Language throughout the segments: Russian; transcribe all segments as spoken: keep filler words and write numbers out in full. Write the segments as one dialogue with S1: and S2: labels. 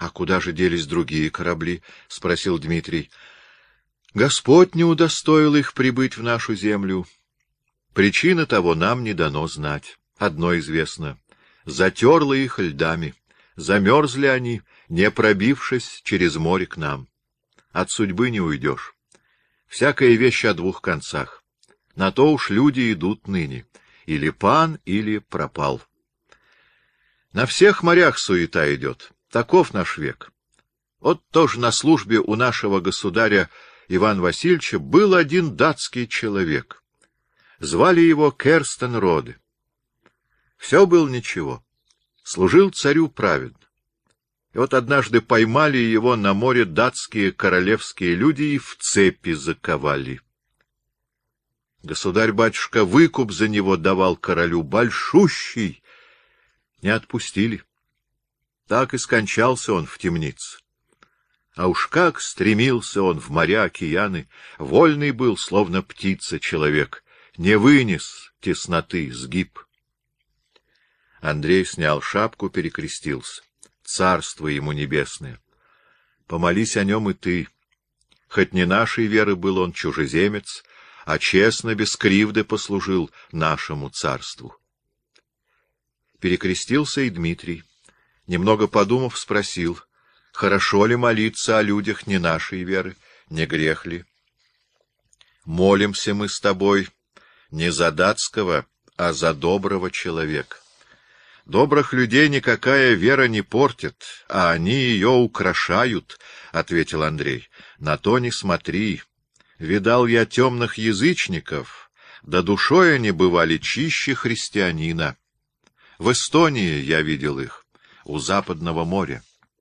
S1: А куда же делись другие корабли? — спросил Дмитрий. — Господь не удостоил их прибыть в нашу землю. Причина того нам не дано знать. Одно известно — затерло их льдами. Замерзли они, не пробившись через море к нам. От судьбы не уйдешь. Всякая вещь о двух концах. На то уж люди идут ныне. Или пан, или пропал. На всех морях суета идет. Таков наш век. Вот тоже на службе у нашего государя Ивана Васильевича был один датский человек. Звали его Керстенроде. Все было ничего. Служил царю праведно. И вот однажды поймали его на море датские королевские люди и в цепи заковали. Государь-батюшка выкуп за него давал королю большущий. Не отпустили. Так и скончался он в темнице. А уж как стремился он в моря, океаны, вольный был, словно птица, человек, не вынес тесноты, сгиб. Андрей снял шапку, перекрестился. Царство ему небесное! Помолись о нем и ты. Хоть не нашей веры был он чужеземец, а честно, без кривды послужил нашему царству. Перекрестился и Дмитрий. Немного подумав, спросил, хорошо ли молиться о людях не нашей веры, не грех ли? Молимся мы с тобой не за датского, а за доброго человека. Добрых людей никакая вера не портит, а они ее украшают, — ответил Андрей. На то не смотри. Видал я темных язычников, да душой они бывали чище христианина. В Эстонии я видел их, у Западного моря.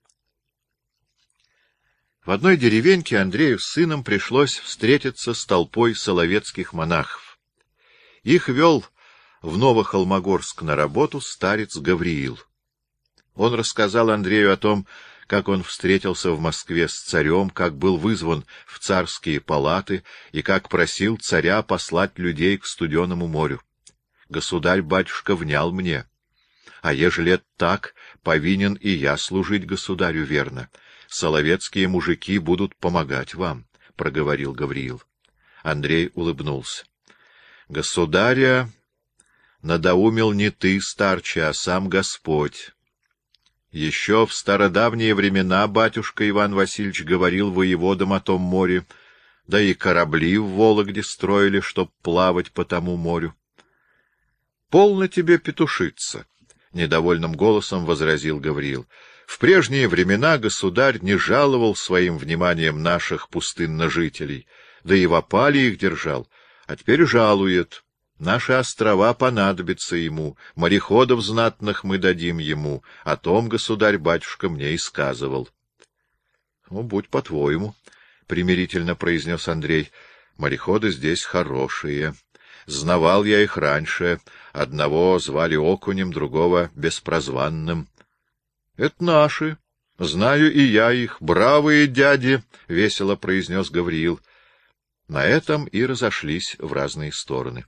S1: В одной деревеньке Андрею с сыном пришлось встретиться с толпой соловецких монахов. Их вел в Новохолмогорск на работу старец Гавриил. Он рассказал Андрею о том, как он встретился в Москве с царем, как был вызван в царские палаты и как просил царя послать людей к Студенному морю. Государь-батюшка внял мне. А ежели так, повинен и я служить государю верно. Соловецкие мужики будут помогать вам, — проговорил Гавриил. Андрей улыбнулся. — Государя надоумил не ты, старче, а сам Господь. Еще в стародавние времена батюшка Иван Васильевич говорил воеводам о том море, да и корабли в Вологде строили, чтоб плавать по тому морю. — Полно тебе петушиться, — недовольным голосом возразил Гавриил. — В прежние времена государь не жаловал своим вниманием наших пустынножителей, да и в опале их держал, а теперь жалует. Наши острова понадобятся ему, мореходов знатных мы дадим ему, о том государь-батюшка мне и сказывал. — Ну, будь по-твоему, — примирительно произнес Андрей, — мореходы здесь хорошие. Знавал я их раньше, одного звали Окунем, другого — Беспрозванным. — Это наши, знаю и я их, бравые дяди, — весело произнес Гавриил. На этом и разошлись в разные стороны.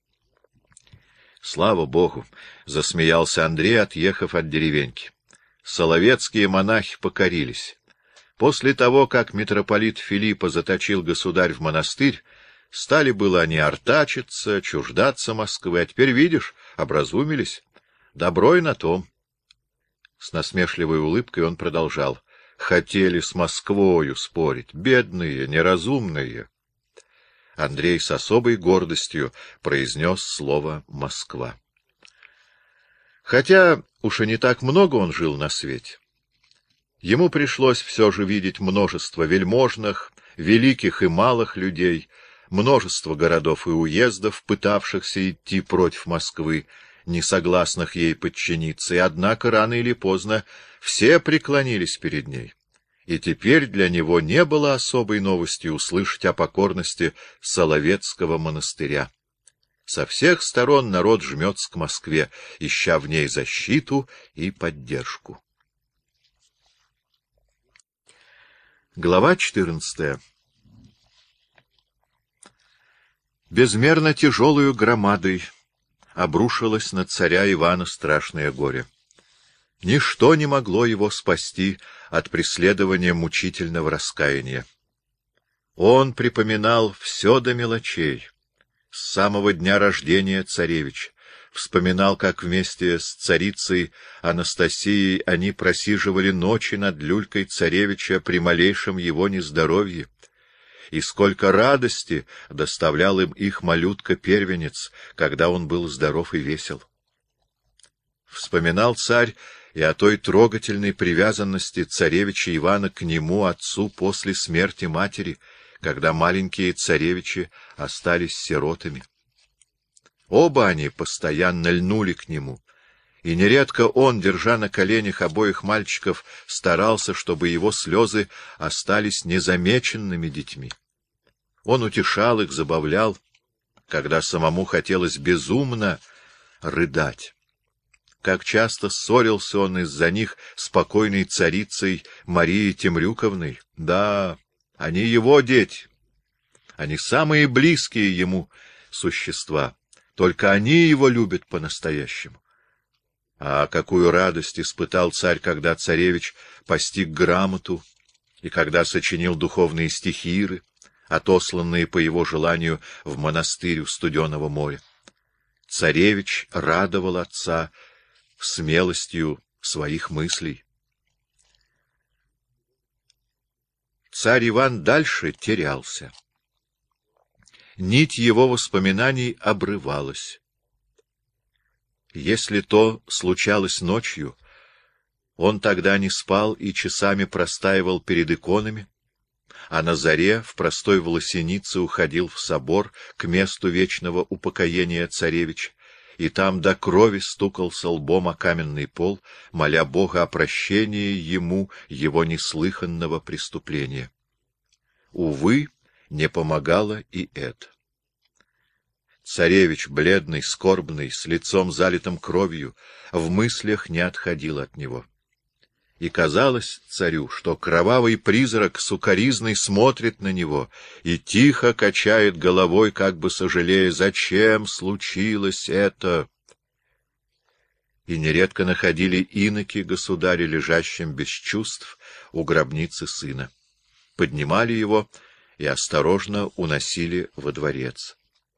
S1: Слава Богу! — засмеялся Андрей, отъехав от деревеньки. Соловецкие монахи покорились. После того, как митрополит Филиппа заточил государь в монастырь, стали было они артачиться, чуждаться Москвы, а теперь, видишь, образумились. Добро и на том. С насмешливой улыбкой он продолжал. Хотели с Москвою спорить, бедные, неразумные. Андрей с особой гордостью произнес слово «Москва». Хотя уж и не так много он жил на свете. Ему пришлось все же видеть множество вельможных, великих и малых людей, множество городов и уездов, пытавшихся идти против Москвы, не согласных ей подчиниться, и однако рано или поздно все преклонились перед ней. И теперь для него не было особой новости услышать о покорности Соловецкого монастыря. Со всех сторон народ жмется к Москве, ища в ней защиту и поддержку. Глава четырнадцатая. Безмерно тяжелую громадой обрушилось на царя Ивана страшное горе. Ничто не могло его спасти от преследования мучительного раскаяния. Он припоминал все до мелочей, с самого дня рождения царевича, вспоминал, как вместе с царицей Анастасией они просиживали ночи над люлькой царевича при малейшем его нездоровье, и сколько радости доставлял им их малютка-первенец, когда он был здоров и весел. Вспоминал царь и о той трогательной привязанности царевича Ивана к нему, отцу, после смерти матери, когда маленькие царевичи остались сиротами. Оба они постоянно льнули к нему, и нередко он, держа на коленях обоих мальчиков, старался, чтобы его слезы остались незамеченными детьми. Он утешал их, забавлял, когда самому хотелось безумно рыдать. Как часто ссорился он из-за них с покойной царицей Марией Темрюковной. Да, они его дети, они самые близкие ему существа, только они его любят по-настоящему. А какую радость испытал царь, когда царевич постиг грамоту и когда сочинил духовные стихиры, отосланные по его желанию в монастырь у Студеного моря. Царевич радовал отца смелостью своих мыслей. Царь Иван дальше терялся. Нить его воспоминаний обрывалась. Если то случалось ночью, он тогда не спал и часами простаивал перед иконами, а на заре в простой волосенице уходил в собор к месту вечного упокоения царевича, и там до крови стукался лбом о каменный пол, моля Бога о прощении ему его неслыханного преступления. Увы, не помогало и это. Царевич, бледный, скорбный, с лицом залитым кровью, в мыслях не отходил от него. И казалось царю, что кровавый призрак сукоризный смотрит на него и тихо качает головой, как бы сожалея, зачем случилось это. И нередко находили иноки государя, лежащим без чувств у гробницы сына. Поднимали его и осторожно уносили во дворец.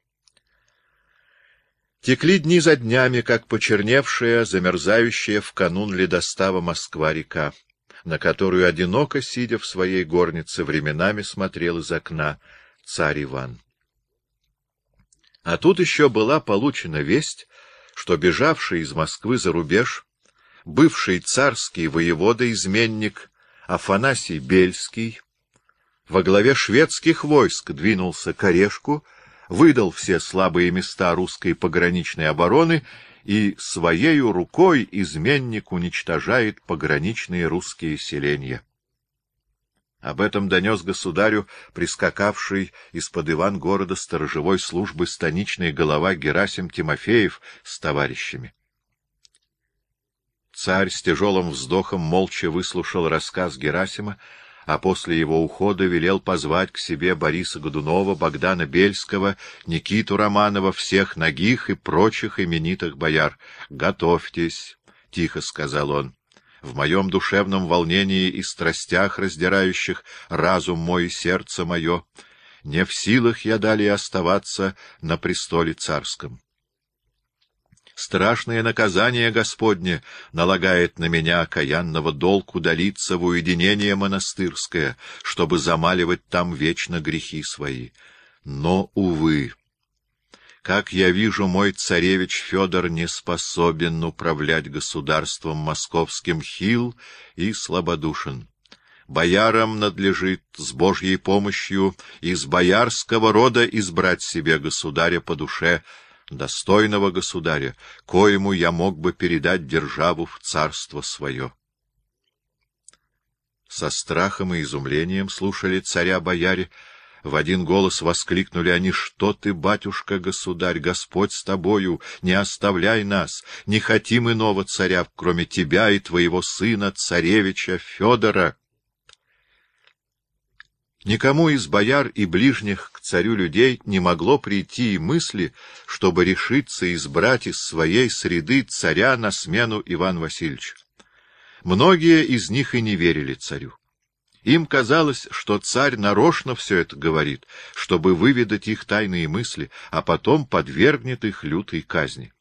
S1: Текли дни за днями, как почерневшая, замерзающая в канун ледостава Москва-река, на которую, одиноко сидя в своей горнице, временами смотрел из окна царь Иван. А тут еще была получена весть, что бежавший из Москвы за рубеж, бывший царский воевода-изменник Афанасий Бельский во главе шведских войск двинулся к Орешку, выдал все слабые места русской пограничной обороны и своею рукой изменник уничтожает пограничные русские селения. Об этом донес государю прискакавший из-под Ивангорода сторожевой службы станичный голова Герасим Тимофеев с товарищами. Царь с тяжелым вздохом молча выслушал рассказ Герасима, а после его ухода велел позвать к себе Бориса Годунова, Богдана Бельского, Никиту Романова, всех нагих и прочих именитых бояр. «Готовьтесь», — тихо сказал он, — «в моем душевном волнении и страстях, раздирающих разум мой и сердце мое, не в силах я далее оставаться на престоле царском. Страшное наказание Господне налагает на меня окаянного долг удалиться в уединение монастырское, чтобы замаливать там вечно грехи свои. Но, увы, как я вижу, мой царевич Федор не способен управлять государством московским, хил и слабодушен. Боярам надлежит с Божьей помощью из боярского рода избрать себе государя по душе, достойного государя, коему я мог бы передать державу в царство свое». Со страхом и изумлением слушали царя бояре. В один голос воскликнули они: «Что ты, батюшка-государь, Господь с тобою, не оставляй нас, не хотим иного царя, кроме тебя и твоего сына, царевича Федора». Никому из бояр и ближних к царю людей не могло прийти и мысли, чтобы решиться избрать из своей среды царя на смену Ивану Васильевичу. Многие из них и не верили царю. Им казалось, что царь нарочно все это говорит, чтобы выведать их тайные мысли, а потом подвергнет их лютой казни.